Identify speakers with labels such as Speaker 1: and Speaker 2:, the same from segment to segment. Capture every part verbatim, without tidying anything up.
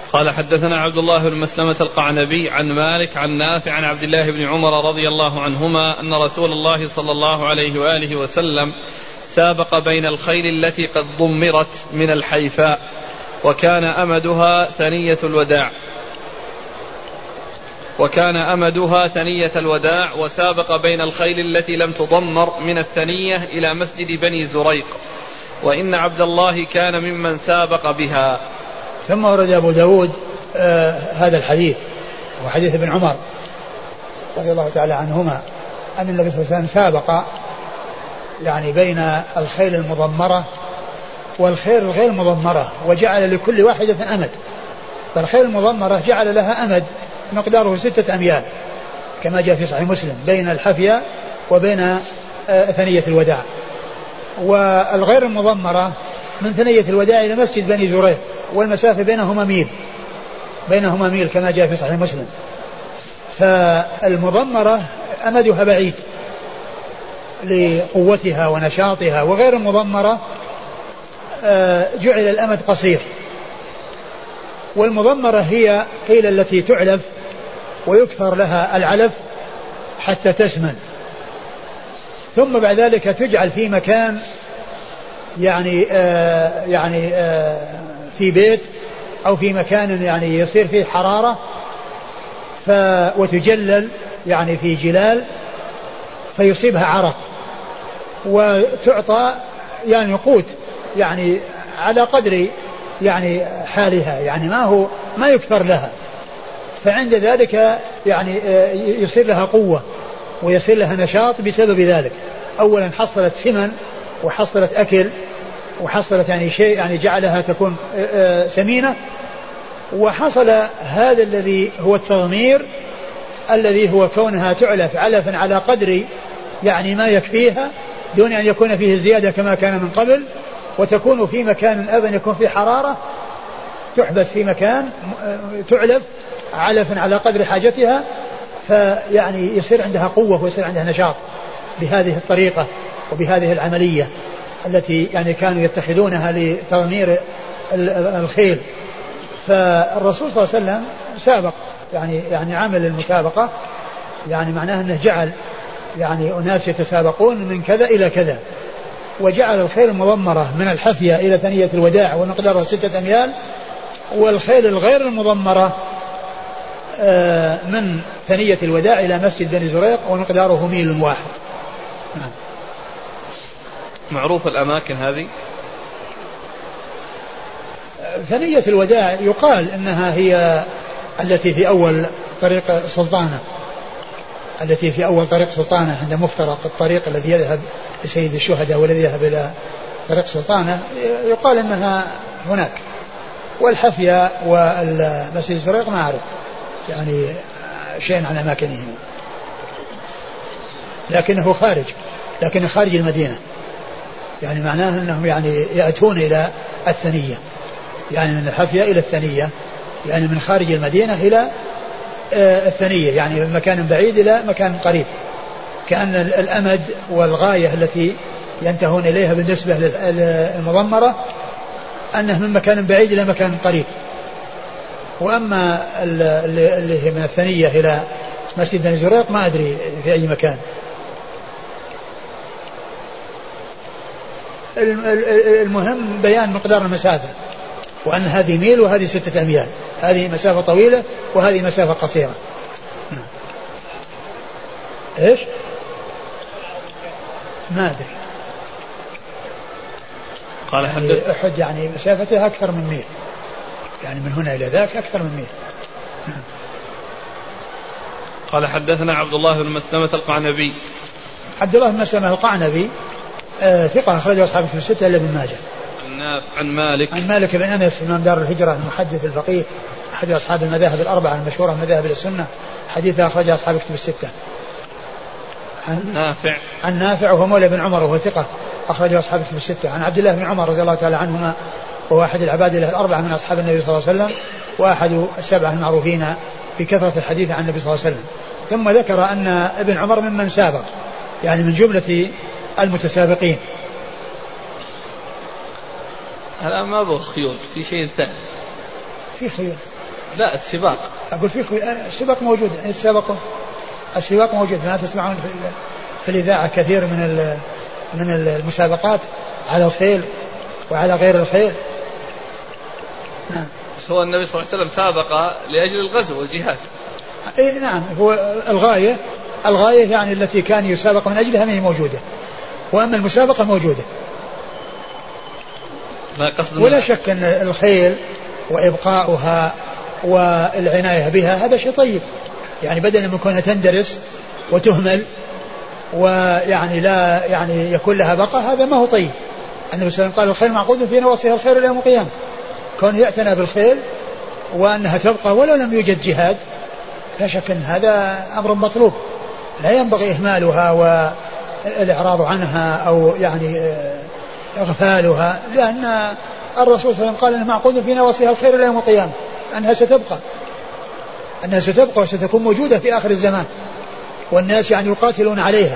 Speaker 1: قال حدثنا عبد الله بن مسلمة القعنبي عن مالك عن نافع عن عبد الله بن عمر رضي الله عنهما أن رسول الله صلى الله عليه وآله وسلم سابق بين الخيل التي قد ضمرت من الحيفاء وكان أمدها ثنية الوداع وكان أمدها ثنية الوداع وسابق بين الخيل التي لم تضمر من الثنية إلى مسجد بني زريق وإن عبد الله كان ممن سابق بها.
Speaker 2: ثم ورد أبو داود آه هذا الحديث وحديث ابن عمر رضي الله تعالى عنهما أن النبي صلى الله عليه وسلم سابق يعني بين الخيل المضمرة والخيل الغير مضمرة وجعل لكل واحدة أمد. فالخيل المضمرة جعل لها أمد مقداره ستة أميال كما جاء في صحيح مسلم بين الحفية وبين آه ثنية الوداع. والغير المضمرة من ثنية الوداع إلى مسجد بني زريق والمسافة بينهما ميل بينهما ميل كما جاء في صحيح مسلم. فالمضمرة أمدها بعيد لقوتها ونشاطها وغير المضمرة جعل الأمد قصير. والمضمرة هي قيل التي تعلف ويكثر لها العلف حتى تسمن ثم بعد ذلك تجعل في مكان يعني آه يعني آه في بيت أو في مكان يعني يصير فيه حرارة ف وتجلل يعني في جلال فيصيبها عرق وتعطى يعني قوت يعني على قدر يعني حالها يعني ما هو ما يكثر لها. فعند ذلك يعني آه يصير لها قوة ويصير لها نشاط بسبب ذلك. أولا حصلت سمن وحصلت أكل وحصلت يعني شيء يعني جعلها تكون سمينة. وحصل هذا الذي هو التضمير الذي هو كونها تعلف علفا على قدر يعني ما يكفيها دون أن يكون فيه زيادة كما كان من قبل وتكون في مكان أبدا يكون فيه حرارة تحبس في مكان تعلف علفا على قدر حاجتها فيعني يصير عندها قوة ويصير عندها نشاط بهذه الطريقة وبهذه العملية التي يعني كانوا يتخذونها لتضمير الخيل. فالرسول صلى الله عليه وسلم سابق يعني يعني عمل المسابقة يعني معناه أنه جعل يعني أناس يتسابقون من كذا إلى كذا وجعل الخيل المضمرة من الحفية إلى ثنية الوداع ومقدارها ستة أميال والخيل الغير المضمرة من ثنية الوداع إلى مسجد بني زريق ومقداره ميل واحد. نعم.
Speaker 1: معروف الأماكن هذه؟
Speaker 2: ثنية الوداع يقال إنها هي التي في أول طريق سلطانة التي في أول طريق سلطانة عند مفترق الطريق الذي يذهب لسيد الشهداء والذي يذهب إلى طريق سلطانة يقال إنها هناك. والحفية والمسجد الزريق ما أعرف يعني شيء عن أماكنهم لكنه خارج لكنه خارج المدينة يعني معناه أنهم يعني يأتون إلى الثنية يعني من الحفية إلى الثنية يعني من خارج المدينة إلى الثنية يعني من مكان بعيد إلى مكان قريب كأن الأمد والغاية التي ينتهون إليها بالنسبة للمضمرة أنه من مكان بعيد إلى مكان قريب. وأما اللي هي من الثنية إلى مسجد بني زريق ما أدري في أي مكان. المهم بيان مقدار المسافة وأن هذه ميل وهذه ستة أميال هذه مسافة طويلة وهذه مسافة قصيرة. إيش ما أدري
Speaker 1: قال
Speaker 2: يعني
Speaker 1: حدث
Speaker 2: أحد يعني مسافتها أكثر من ميل يعني من هنا إلى ذاك أكثر من ميل.
Speaker 1: قال حدثنا عبد الله بن مسلمة القعنبي.
Speaker 2: عبد الله بن مسلمة القعنبي آه ثقة أخرجه أصحاب في الستة إلا ابن ماجه.
Speaker 1: عن مالك
Speaker 2: عن مالك بن أنس إمام دار الهجرة المحدث الفقيه أحد أصحاب المذاهب الأربعة المشهورة من مذاهب السنة حديث أخرجه أصحاب كتب الستة.
Speaker 1: عن نافع
Speaker 2: عن نافع وهو مولى بن عمر وهو ثقة أخرجه أصحاب كتب الستة. عن عبد الله بن عمر رضي الله تعالى عنهما وهو أحد العباد الأربعة من أصحاب النبي صلى الله عليه وسلم وأحد السبعة المعروفين بكثرة الحديث عن النبي صلى الله عليه وسلم. ثم ذكر أن ابن عمر ممن سابق يعني من جملة المتسابقين.
Speaker 1: الآن ما أبغى خيول في شيء ثاني
Speaker 2: في خيول.
Speaker 1: لا السباق.
Speaker 2: أقول في خيول. السباق موجود. السباق السباق موجود. ما تسمعون في, في الإذاعة كثير من من المسابقات على الخيل وعلى غير الخيل.
Speaker 1: نعم. هو النبي صلى الله عليه وسلم سابق لأجل الغزو والجهاد.
Speaker 2: إيه نعم. هو الغاية الغاية يعني التي كان يسابق من أجلها ما هي موجودة، وأما المسابقة موجودة. ولا شك أن الخيل وإبقاؤها والعناية بها هذا شيء طيب، يعني بدلا من كونها تندرس وتهمل ويعني لا يعني يكون لها بقى، هذا ما هو طيب. النبي صلى الله عليه وسلم قال الخيل معقود في نواصيها الخير إلى يوم القيامة. كون يعتنى بالخيل وأنها تبقى ولو لم يوجد جهاد، لا شك أن هذا أمر مطلوب، لا ينبغي إهمالها والإعراض عنها أو يعني إغفالها، لأن الرسول صلى الله عليه وسلم قال أنها معقود في نواصيها الخير إلى يوم القيامة، أنها ستبقى أنها ستبقى وستكون موجودة في آخر الزمان، والناس يعني يقاتلون عليها.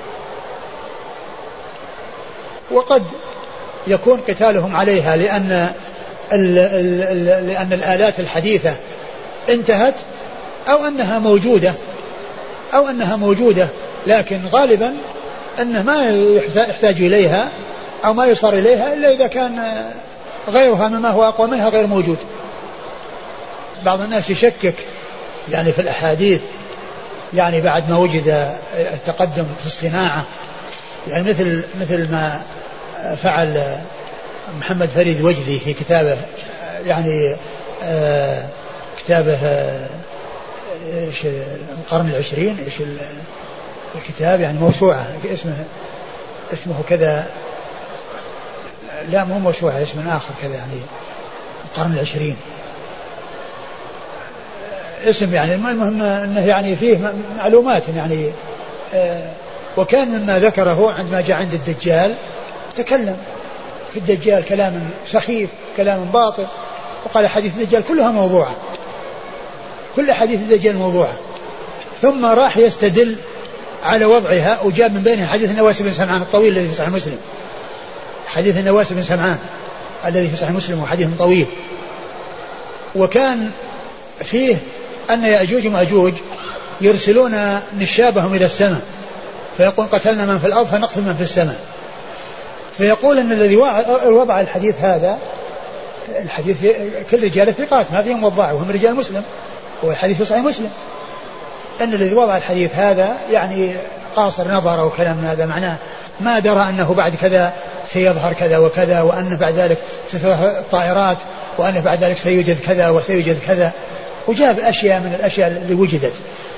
Speaker 2: وقد يكون قتالهم عليها لأن ال ال ال لأن الآلات الحديثة انتهت أو أنها موجودة أو أنها موجودة لكن غالبا أنه ما يحتاج إليها أو ما يصار إليها إلا إذا كان غيرها مما هو أقوى منها غير موجود. بعض الناس يشكك يعني في الأحاديث يعني بعد ما وجد التقدم في الصناعة، يعني مثل مثل ما فعل محمد فريد وجدي في كتابه، يعني آه كتابه آه ايش القرن العشرين، ايش الكتاب يعني موسوعة اسمه اسمه كذا، لا مو موسوعة اسم آخر كذا يعني القرن العشرين اسم، يعني المهم انه يعني فيه معلومات يعني آه وكان مما ذكره عندما جاء عند الدجال تكلم في الدجال كلام سخيف كلام باطل، وقال حديث الدجال كلها موضوعة، كل حديث الدجال موضوعة. ثم راح يستدل على وضعها وجاب من بينها حديث النواس بن سمعان الطويل الذي في صحيح مسلم، حديث النواس بن سمعان الذي في صحيح مسلم وحديث طويل، وكان فيه أن يأجوج ومأجوج يرسلون نشابهم إلى السماء فيقول قتلنا من في الأرض فنقتل من في السماء، فيقول أن الذي وضع الحديث هذا، الحديث كل رجال ثقات ما فيهم وضاع وهم رجال مسلم، والحديث في صحيح مسلم، أن الذي وضع الحديث هذا يعني قاصر نظر وكلام هذا معناه ما درى أنه بعد كذا سيظهر كذا وكذا، وأنه بعد ذلك ستظهر الطائرات، وأنه بعد ذلك سيوجد كذا وسيوجد كذا، وجاب أشياء من الأشياء اللي وجدت.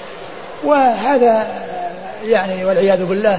Speaker 2: وهذا يعني والعياذ بالله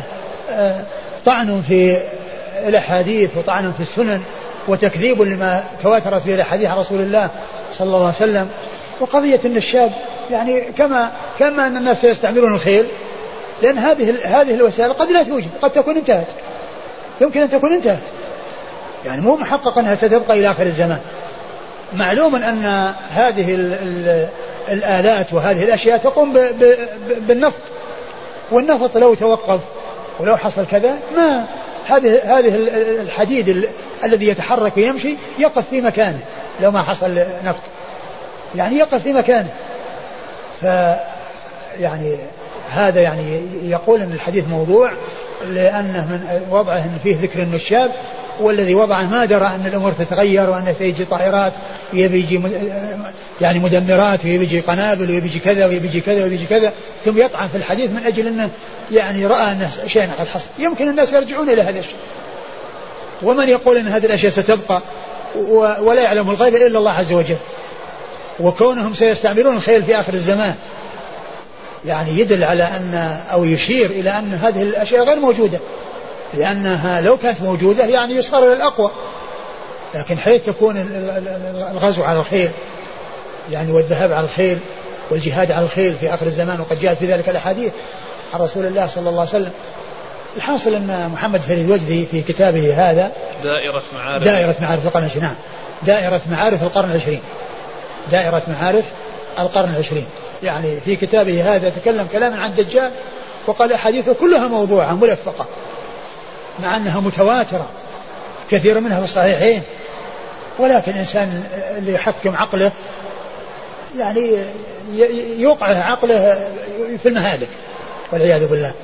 Speaker 2: طعن في الأحاديث وطعن في السنن وتكذيب لما تواترت به الأحاديث عن رسول الله صلى الله عليه وسلم. وقضية أن الشاب يعني كما كما أن الناس يستعملون الخيل، لأن هذه هذه الوسائل قد لا توجد، قد تكون انتهت، يمكن أن تكون انتهت، يعني مو محقق أنها ستبقى إلى آخر الزمان. معلوم أن هذه ال ال الآلات وهذه الأشياء تقوم ب ب بالنفط، والنفط لو توقف ولو حصل كذا ما هذه هذه الحديد ال الذي يتحرك ويمشي يقف في مكانه لو ما حصل نفط، يعني يقف في مكانه. ف يعني هذا يعني يقول أن الحديث موضوع لأنه من وضعه أن فيه ذكر النشاب، والذي وضعه ما درى أن الأمور تتغير وأن سيجي طائرات ويبيجي يعني مدمرات ويبيجي قنابل ويبيجي كذا ويبيجي كذا ويبيجي كذا، ثم يطعن في الحديث من أجل أنه يعني رأى أن شيئا قد حصل. يمكن الناس يرجعون إلى هذا الشيء، ومن يقول أن هذه الأشياء ستبقى ولا يعلم الغيب إلا الله عز وجل، وكونهم سيستعملون الخيل في آخر الزمان يعني يدل على أن أو يشير إلى أن هذه الأشياء غير موجودة، لأنها لو كانت موجودة يعني يصار إلى الأقوى، لكن حيث تكون الغزو على الخيل يعني والذهاب على الخيل والجهاد على الخيل في آخر الزمان، وقد جاءت في ذلك الأحاديث عن رسول الله صلى الله عليه وسلم. الحاصل أن محمد فريد وجدي في كتابه هذا
Speaker 1: دائرة معارف
Speaker 2: دائرة معارف القرن العشرين نعم دائرة معارف القرن العشرين دائرة معارف القرن العشرين يعني في كتابه هذا تكلم كلاما عن الدجال، وقال أحاديثه كلها موضوعة ملفقة، مع أنها متواترة كثير منها في الصحيحين ولكن الإنسان اللي يحكم عقله يعني يوقعه عقله في المهالك والعياذ بالله.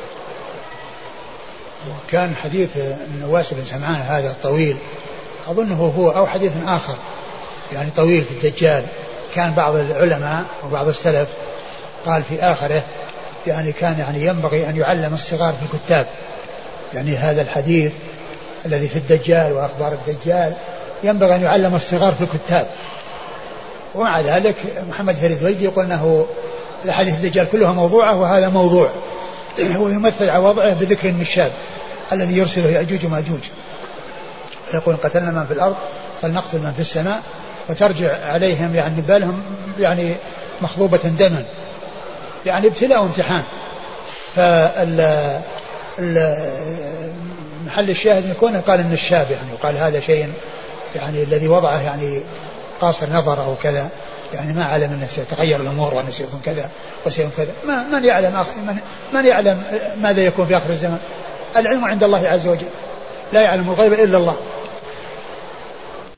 Speaker 2: وكان حديث النواس بن سمعان هذا الطويل أظنه هو أو حديث آخر يعني طويل في الدجال، كان بعض العلماء وبعض السلف قال في آخره يعني كان يعني ينبغي أن يعلم الصغار في الكتاب، يعني هذا الحديث الذي في الدجال وأخبار الدجال ينبغي أن يعلم الصغار في الكتاب. ومع ذلك محمد فريد ويدي يقول أنه الحديث الدجال كلها موضوعة وهذا موضوع، ويمثل على وضعه بذكر النشاب الذي يرسله يأجوج ومأجوج، يقول قتلنا من في الأرض فلنقتل من في السماء، وترجع عليهم يعني بالهم يعني مخضوبة دما، يعني ابتلاء وامتحان. فال محل الشاهد يكون قال النشاب يعني، وقال هذا شيء يعني الذي وضعه يعني قاصر نظر أو كذا، يعني ما علم أنه سيتغير الأمور وأنه سيكون كذا وسيكون كذا. ما من يعلم من, من يعلم ماذا يكون في آخر الزمان؟ العلم عند الله عز وجل، لا يعلم الغيب إلا الله.